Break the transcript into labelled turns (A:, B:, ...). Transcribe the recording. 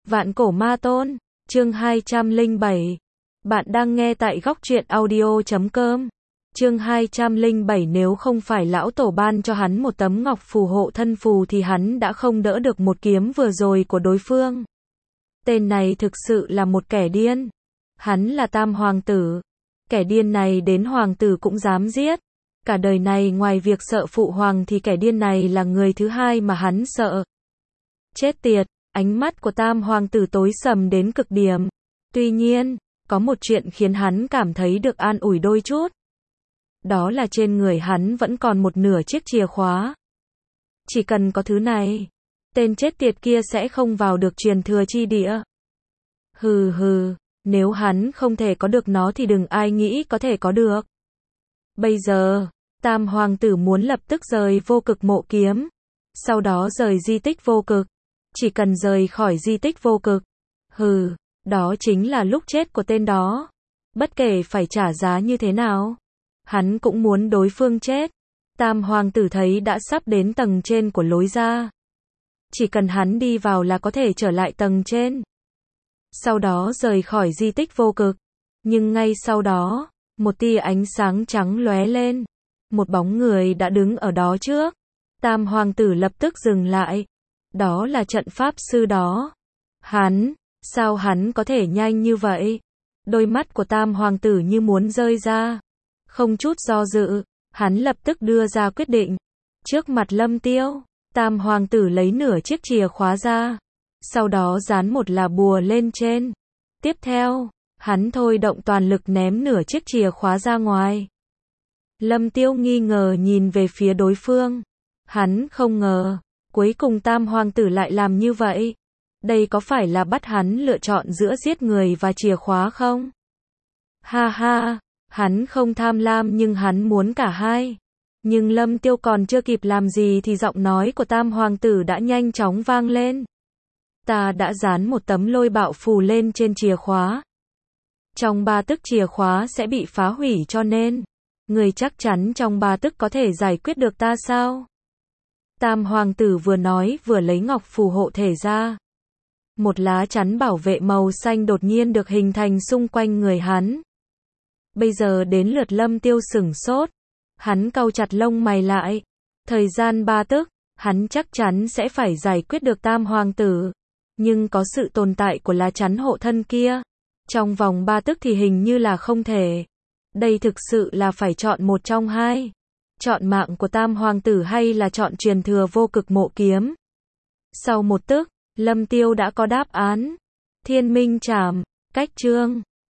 A: Vạn cổ ma tôn, chương 207. Bạn đang nghe tại góc truyện audio.com. Chương 207. Nếu không phải lão tổ ban cho hắn một tấm ngọc phù hộ thân phù thì hắn đã không đỡ được một kiếm vừa rồi của đối phương. Tên này thực sự là một kẻ điên. Hắn là Tam Hoàng tử. Kẻ điên này đến hoàng tử cũng dám giết. Cả đời này ngoài việc sợ phụ hoàng thì kẻ điên này là người thứ hai mà hắn sợ. Chết tiệt, ánh mắt của Tam Hoàng tử tối sầm đến cực điểm. Tuy nhiên, có một chuyện khiến hắn cảm thấy được an ủi đôi chút. Đó là trên người hắn vẫn còn một nửa chiếc chìa khóa. Chỉ cần có thứ này, tên chết tiệt kia sẽ không vào được truyền thừa chi địa. Hừ hừ, nếu hắn không thể có được nó thì đừng ai nghĩ có thể có được. Bây giờ, Tam Hoàng tử muốn lập tức rời vô cực mộ kiếm. Sau đó rời di tích vô cực. Chỉ cần rời khỏi di tích vô cực. Hừ, đó chính là lúc chết của tên đó. Bất kể phải trả giá như thế nào, hắn cũng muốn đối phương chết. Tam Hoàng tử thấy đã sắp đến tầng trên của lối ra. Chỉ cần hắn đi vào là có thể trở lại tầng trên. Sau đó rời khỏi di tích vô cực. Nhưng ngay sau đó, một tia ánh sáng trắng lóe lên. Một bóng người đã đứng ở đó trước. Tam Hoàng tử lập tức dừng lại. Đó là trận pháp sư đó. Sao hắn có thể nhanh như vậy? Đôi mắt của Tam Hoàng tử như muốn rơi ra. Không chút do dự, hắn lập tức đưa ra quyết định. Trước mặt Lâm Tiêu, Tam Hoàng tử lấy nửa chiếc chìa khóa ra. Sau đó dán một là bùa lên trên. Tiếp theo, hắn thôi động toàn lực ném nửa chiếc chìa khóa ra ngoài. Lâm Tiêu nghi ngờ nhìn về phía đối phương. Hắn không ngờ, cuối cùng Tam Hoàng tử lại làm như vậy. Đây có phải là bắt hắn lựa chọn giữa giết người và chìa khóa không? Ha ha, hắn không tham lam nhưng hắn muốn cả hai. Nhưng Lâm Tiêu còn chưa kịp làm gì thì giọng nói của Tam Hoàng tử đã nhanh chóng vang lên. Ta đã dán một tấm lôi bạo phù lên trên chìa khóa. Trong 3 tức chìa khóa sẽ bị phá hủy cho nên, người chắc chắn trong 3 tức có thể giải quyết được ta sao? Tam Hoàng tử vừa nói vừa lấy ngọc phù hộ thể ra. Một lá chắn bảo vệ màu xanh đột nhiên được hình thành xung quanh người hắn. Bây giờ đến lượt Lâm Tiêu sửng sốt. Hắn cau chặt lông mày lại. Thời gian 3 tức, hắn chắc chắn sẽ phải giải quyết được Tam Hoàng tử. Nhưng có sự tồn tại của lá chắn hộ thân kia. Trong vòng 3 tức thì hình như là không thể. Đây thực sự là phải chọn một trong hai. Chọn mạng của Tam Hoàng tử hay là chọn truyền thừa vô cực mộ kiếm. Sau 1 tức, Lâm Tiêu đã có đáp án. Thiên Minh Trảm, cách chương.